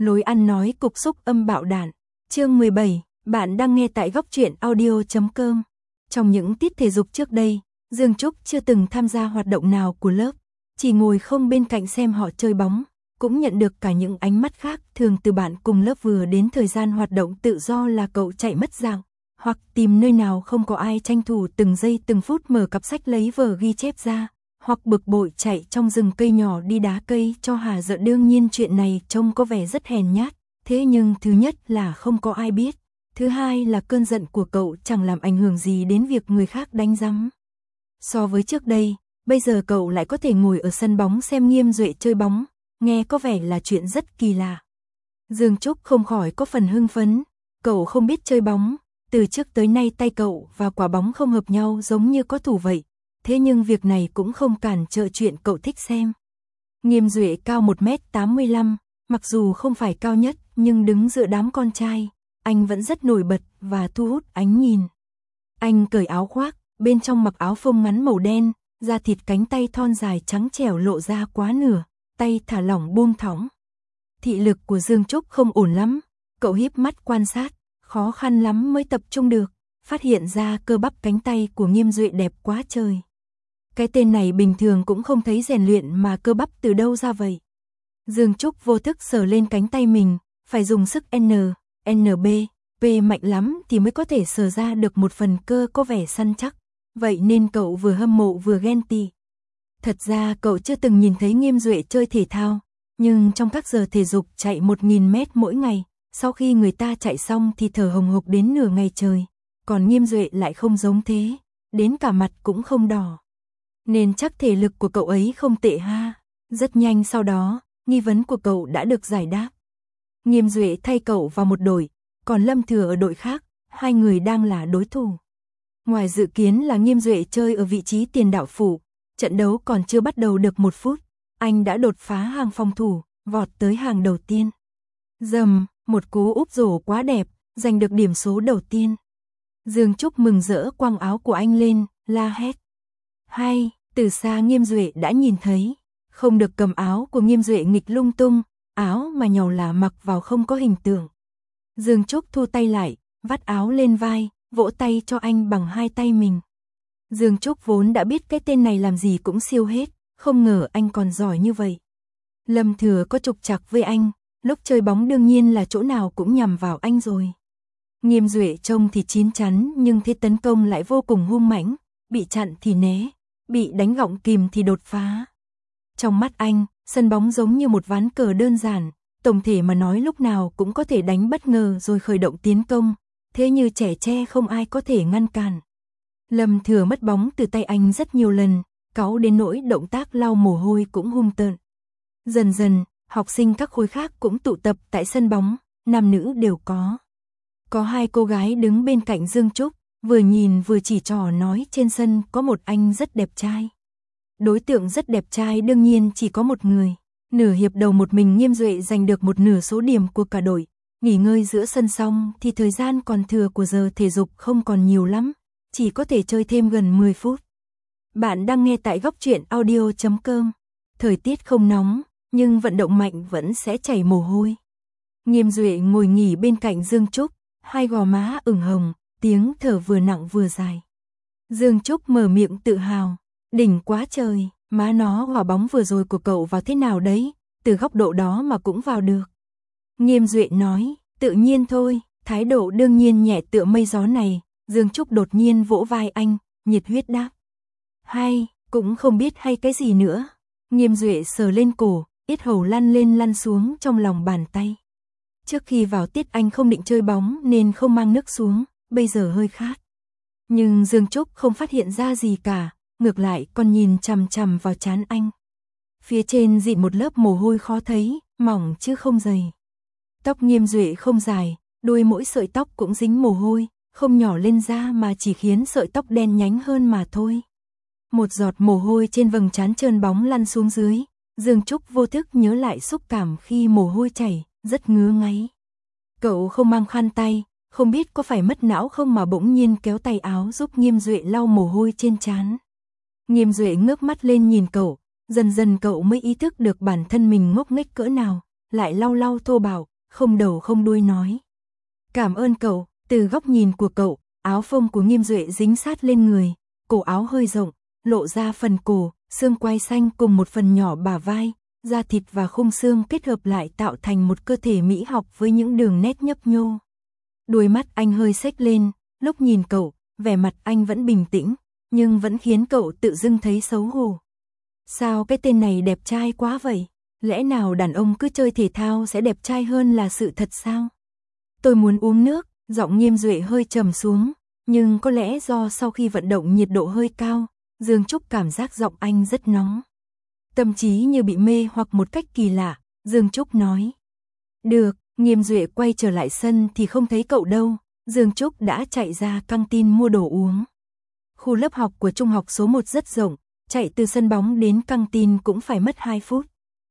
Lối ăn nói cục xúc âm bạo đản. Chương 17, bạn đang nghe tại góc truyện audio.com. Trong những tiết thể dục trước đây, Dương Trúc chưa từng tham gia hoạt động nào của lớp, chỉ ngồi không bên cạnh xem họ chơi bóng, cũng nhận được cả những ánh mắt khác thường từ bạn cùng lớp. Vừa đến thời gian hoạt động tự do là cậu chạy mất dạng, hoặc tìm nơi nào không có ai tranh thủ từng giây từng phút mở cặp sách lấy vở ghi chép ra, hoặc bực bội chạy trong rừng cây nhỏ đi đá cây cho hà giận. Đương nhiên chuyện này trông có vẻ rất hèn nhát, thế nhưng thứ nhất là không có ai biết, thứ hai là cơn giận của cậu chẳng làm ảnh hưởng gì đến việc người khác đánh rắm. So với trước đây, bây giờ cậu lại có thể ngồi ở sân bóng xem Nghiêm Duệ chơi bóng, nghe có vẻ là chuyện rất kỳ lạ. Dương Trúc không khỏi có phần hưng phấn, cậu không biết chơi bóng, từ trước tới nay tay cậu và quả bóng không hợp nhau giống như có thủ vậy, thế nhưng việc này cũng không cản trở chuyện cậu thích xem. Nghiêm Duệ cao 1m85, mặc dù không phải cao nhất nhưng đứng giữa đám con trai, anh vẫn rất nổi bật và thu hút ánh nhìn. Anh cởi áo khoác, bên trong mặc áo phông ngắn màu đen, da thịt cánh tay thon dài trắng trẻo lộ ra quá nửa, tay thả lỏng buông thõng. Thị lực của Dương Trúc không ổn lắm, cậu híp mắt quan sát, khó khăn lắm mới tập trung được, phát hiện ra cơ bắp cánh tay của Nghiêm Duệ đẹp quá trời. Cái tên này bình thường cũng không thấy rèn luyện mà cơ bắp từ đâu ra vậy. Dương Trúc vô thức sờ lên cánh tay mình, phải dùng sức NB, P mạnh lắm thì mới có thể sờ ra được một phần cơ có vẻ săn chắc, vậy nên cậu vừa hâm mộ vừa ghen tị. Thật ra cậu chưa từng nhìn thấy Nghiêm Duệ chơi thể thao, nhưng trong các giờ thể dục chạy 1000 mét mỗi ngày, sau khi người ta chạy xong thì thở hồng hộc đến nửa ngày trời, còn Nghiêm Duệ lại không giống thế, đến cả mặt cũng không đỏ. Nên chắc thể lực của cậu ấy không tệ ha. Rất nhanh sau đó, nghi vấn của cậu đã được giải đáp. Nghiêm Duệ thay cậu vào một đội, còn Lâm Thừa ở đội khác, hai người đang là đối thủ. Ngoài dự kiến là Nghiêm Duệ chơi ở vị trí tiền đạo phụ, trận đấu còn chưa bắt đầu được 1 phút, anh đã đột phá hàng phòng thủ, vọt tới hàng đầu tiên. Dầm, một cú úp rổ quá đẹp, giành được điểm số đầu tiên. Dương Trúc mừng rỡ quăng áo của anh lên, la hét. Hay, từ xa Nghiêm Duệ đã nhìn thấy, không được cầm áo của Nghiêm Duệ nghịch lung tung, áo mà nhàu là mặc vào không có hình tượng. Dương Trúc thu tay lại, vắt áo lên vai, vỗ tay cho anh bằng hai tay mình. Dương Trúc vốn đã biết cái tên này làm gì cũng siêu hết, không ngờ anh còn giỏi như vậy. Lâm Thừa có trục trặc với anh, lúc chơi bóng đương nhiên là chỗ nào cũng nhằm vào anh rồi. Nghiêm Duệ trông thì chín chắn nhưng thế tấn công lại vô cùng hung mãnh, bị chặn thì né, bị đánh gọng kìm thì đột phá. Trong mắt anh, sân bóng giống như một ván cờ đơn giản, tổng thể mà nói lúc nào cũng có thể đánh bất ngờ rồi khởi động tiến công, thế như trẻ tre không ai có thể ngăn cản. Lâm Thừa mất bóng từ tay anh rất nhiều lần, cáu đến nỗi động tác lau mồ hôi cũng hung tợn. Dần dần, học sinh các khối khác cũng tụ tập tại sân bóng, nam nữ đều có. Có hai cô gái đứng bên cạnh Dương Trúc, vừa nhìn vừa chỉ trò nói trên sân có một anh rất đẹp trai. Đối tượng rất đẹp trai đương nhiên chỉ có một người. Nửa hiệp đầu một mình Nghiêm Duệ giành được một nửa số điểm của cả đội. Nghỉ ngơi giữa sân xong thì thời gian còn thừa của giờ thể dục không còn nhiều lắm, chỉ có thể chơi thêm gần 10 phút. Bạn đang nghe tại góc truyện audio.com. Thời tiết không nóng, nhưng vận động mạnh vẫn sẽ chảy mồ hôi. Nghiêm Duệ ngồi nghỉ bên cạnh Dương Trúc, hai gò má ửng hồng, tiếng thở vừa nặng vừa dài. Dương Trúc mở miệng tự hào, đỉnh quá trời, má nó quả bóng vừa rồi của cậu vào thế nào đấy, từ góc độ đó mà cũng vào được. Nghiêm Duệ nói, tự nhiên thôi, thái độ đương nhiên nhẹ tựa mây gió này. Dương Trúc đột nhiên vỗ vai anh, nhiệt huyết đáp. Hay, cũng không biết hay cái gì nữa. Nghiêm Duệ sờ lên cổ, yết hầu lăn lên lăn xuống trong lòng bàn tay. Trước khi vào tiết anh không định chơi bóng nên không mang nước xuống, bây giờ hơi khát. Nhưng Dương Trúc không phát hiện ra gì cả, ngược lại còn nhìn chằm chằm vào trán anh. Phía trên dịn một lớp mồ hôi khó thấy, mỏng chứ không dày. Tóc Nghiêm Duệ không dài, đuôi mỗi sợi tóc cũng dính mồ hôi, không nhỏ lên da mà chỉ khiến sợi tóc đen nhánh hơn mà thôi. Một giọt mồ hôi trên vầng trán trơn bóng lăn xuống dưới, Dương Trúc vô thức nhớ lại xúc cảm khi mồ hôi chảy, rất ngứa ngáy. Cậu không mang khăn tay, không biết có phải mất não không mà bỗng nhiên kéo tay áo giúp Nghiêm Duệ lau mồ hôi trên trán. Nghiêm Duệ ngước mắt lên nhìn cậu, dần dần cậu mới ý thức được bản thân mình ngốc nghếch cỡ nào, lại lau lau thô bạo, không đầu không đuôi nói. Cảm ơn cậu, từ góc nhìn của cậu, áo phông của Nghiêm Duệ dính sát lên người, cổ áo hơi rộng, lộ ra phần cổ, xương quai xanh cùng một phần nhỏ bả vai, da thịt và khung xương kết hợp lại tạo thành một cơ thể mỹ học với những đường nét nhấp nhô. Đuôi mắt anh hơi xếch lên, lúc nhìn cậu, vẻ mặt anh vẫn bình tĩnh, nhưng vẫn khiến cậu tự dưng thấy xấu hổ. Sao cái tên này đẹp trai quá vậy? Lẽ nào đàn ông cứ chơi thể thao sẽ đẹp trai hơn là sự thật sao? Tôi muốn uống nước, giọng Nghiêm Duệ hơi trầm xuống, nhưng có lẽ do sau khi vận động nhiệt độ hơi cao, Dương Trúc cảm giác giọng anh rất nóng. Tâm trí như bị mê hoặc một cách kỳ lạ, Dương Trúc nói. Được, Nghiêm Duệ quay trở lại sân thì không thấy cậu đâu, Dương Trúc đã chạy ra căng tin mua đồ uống. Khu lớp học của trung học số 1 rất rộng, chạy từ sân bóng đến căng tin cũng phải mất 2 phút.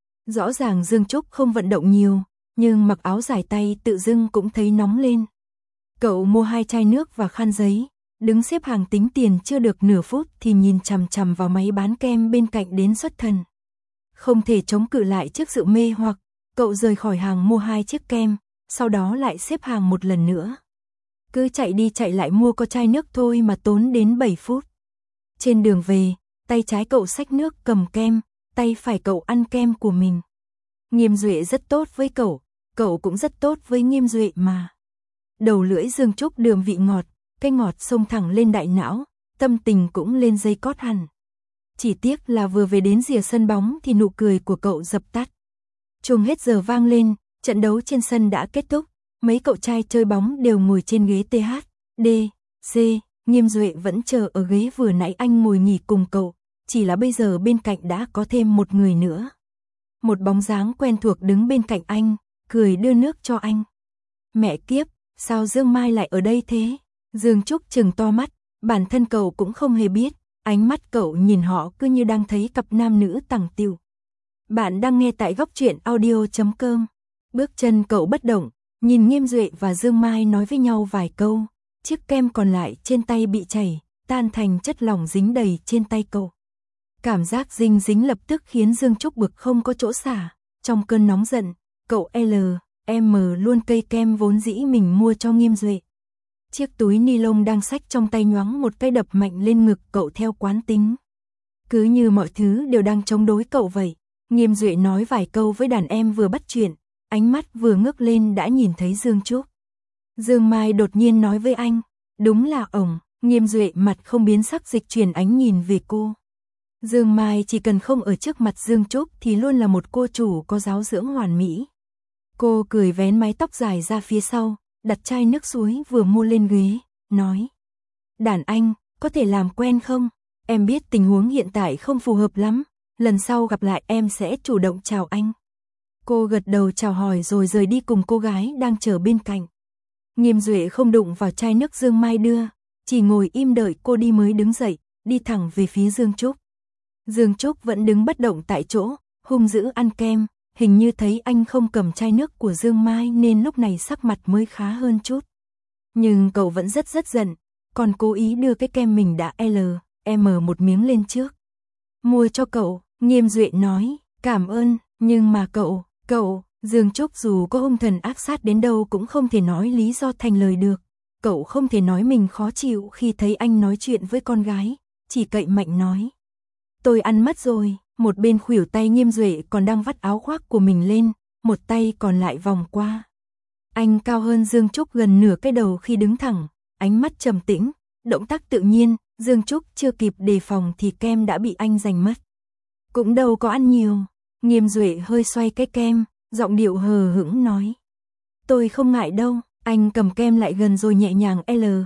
Rõ ràng Dương Trúc không vận động nhiều, nhưng mặc áo dài tay tự dưng cũng thấy nóng lên. Cậu mua 2 chai nước và khăn giấy, đứng xếp hàng tính tiền chưa được nửa phút thì nhìn chằm chằm vào máy bán kem bên cạnh đến xuất thần. Không thể chống cự lại trước sự mê hoặc, cậu rời khỏi hàng mua 2 chiếc kem, sau đó lại xếp hàng một lần nữa. Cứ chạy đi chạy lại mua có chai nước thôi mà tốn đến 7 phút. Trên đường về, tay trái cậu xách nước cầm kem, tay phải cậu ăn kem của mình. Nghiêm Duệ rất tốt với cậu cũng rất tốt với Nghiêm Duệ mà. Đầu lưỡi Dương Trúc đượm vị ngọt, cái ngọt xông thẳng lên đại não, tâm tình cũng lên dây cót hẳn. Chỉ tiếc là vừa về đến rìa sân bóng thì nụ cười của cậu dập tắt. Chuông hết giờ vang lên, trận đấu trên sân đã kết thúc, mấy cậu trai chơi bóng đều ngồi trên ghế TH, D, C, Nghiêm Duệ vẫn chờ ở ghế vừa nãy anh ngồi nghỉ cùng cậu, chỉ là bây giờ bên cạnh đã có thêm một người nữa. Một bóng dáng quen thuộc đứng bên cạnh anh, cười đưa nước cho anh. Mẹ kiếp, sao Dương Mai lại ở đây thế? Dương Trúc trừng to mắt, bản thân cậu cũng không hề biết, ánh mắt cậu nhìn họ cứ như đang thấy cặp nam nữ tằng tiều. Bạn đang nghe tại góc truyện audio.com. Bước chân cậu bất động, nhìn Nghiêm Duệ và Dương Mai nói với nhau vài câu, chiếc kem còn lại trên tay bị chảy, tan thành chất lỏng dính đầy trên tay cậu. Cảm giác dinh dính lập tức khiến Dương Trúc bực không có chỗ xả, trong cơn nóng giận, cậu M luôn cây kem vốn dĩ mình mua cho Nghiêm Duệ. Chiếc túi ni lông đang xách trong tay nhoáng một cái đập mạnh lên ngực cậu theo quán tính. Cứ như mọi thứ đều đang chống đối cậu vậy. Nghiêm Duệ nói vài câu với đàn em vừa bắt chuyện, ánh mắt vừa ngước lên đã nhìn thấy Dương Trúc. Dương Mai đột nhiên nói với anh, đúng là ổng. Nghiêm Duệ mặt không biến sắc dịch chuyển ánh nhìn về cô. Dương Mai chỉ cần không ở trước mặt Dương Trúc thì luôn là một cô chủ có giáo dưỡng hoàn mỹ. Cô cười vén mái tóc dài ra phía sau, đặt chai nước suối vừa mua lên ghế, nói. Đàn anh, có thể làm quen không? Em biết tình huống hiện tại không phù hợp lắm, lần sau gặp lại em sẽ chủ động chào anh. Cô gật đầu chào hỏi rồi rời đi cùng cô gái đang chờ bên cạnh. Nghiêm Duệ không đụng vào chai nước Dương Mai đưa, chỉ ngồi im đợi cô đi mới đứng dậy, đi thẳng về phía Dương Trúc. Dương Trúc vẫn đứng bất động tại chỗ, hung dữ ăn kem, hình như thấy anh không cầm chai nước của Dương Mai nên lúc này sắc mặt mới khá hơn chút. Nhưng cậu vẫn rất giận, còn cố ý đưa cái kem mình đã một miếng lên trước. Mua cho cậu, Nghiêm Duệ nói, cảm ơn, nhưng mà cậu, Dương Trúc dù có hung thần ác sát đến đâu cũng không thể nói lý do thành lời được. Cậu không thể nói mình khó chịu khi thấy anh nói chuyện với con gái, chỉ cậy mạnh nói. Tôi ăn mất rồi, một bên khuỷu tay Nghiêm Duệ còn đang vắt áo khoác của mình lên, một tay còn lại vòng qua. Anh cao hơn Dương Trúc gần nửa cái đầu khi đứng thẳng, ánh mắt trầm tĩnh, động tác tự nhiên, Dương Trúc chưa kịp đề phòng thì kem đã bị anh giành mất. Cũng đâu có ăn nhiều, Nghiêm Duệ hơi xoay cái kem, giọng điệu hờ hững nói. Tôi không ngại đâu, anh cầm kem lại gần rồi nhẹ nhàng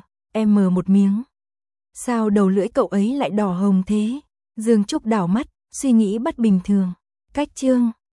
một miếng. Sao đầu lưỡi cậu ấy lại đỏ hồng thế? Dương Trúc đảo mắt, suy nghĩ bất bình thường. Cách chương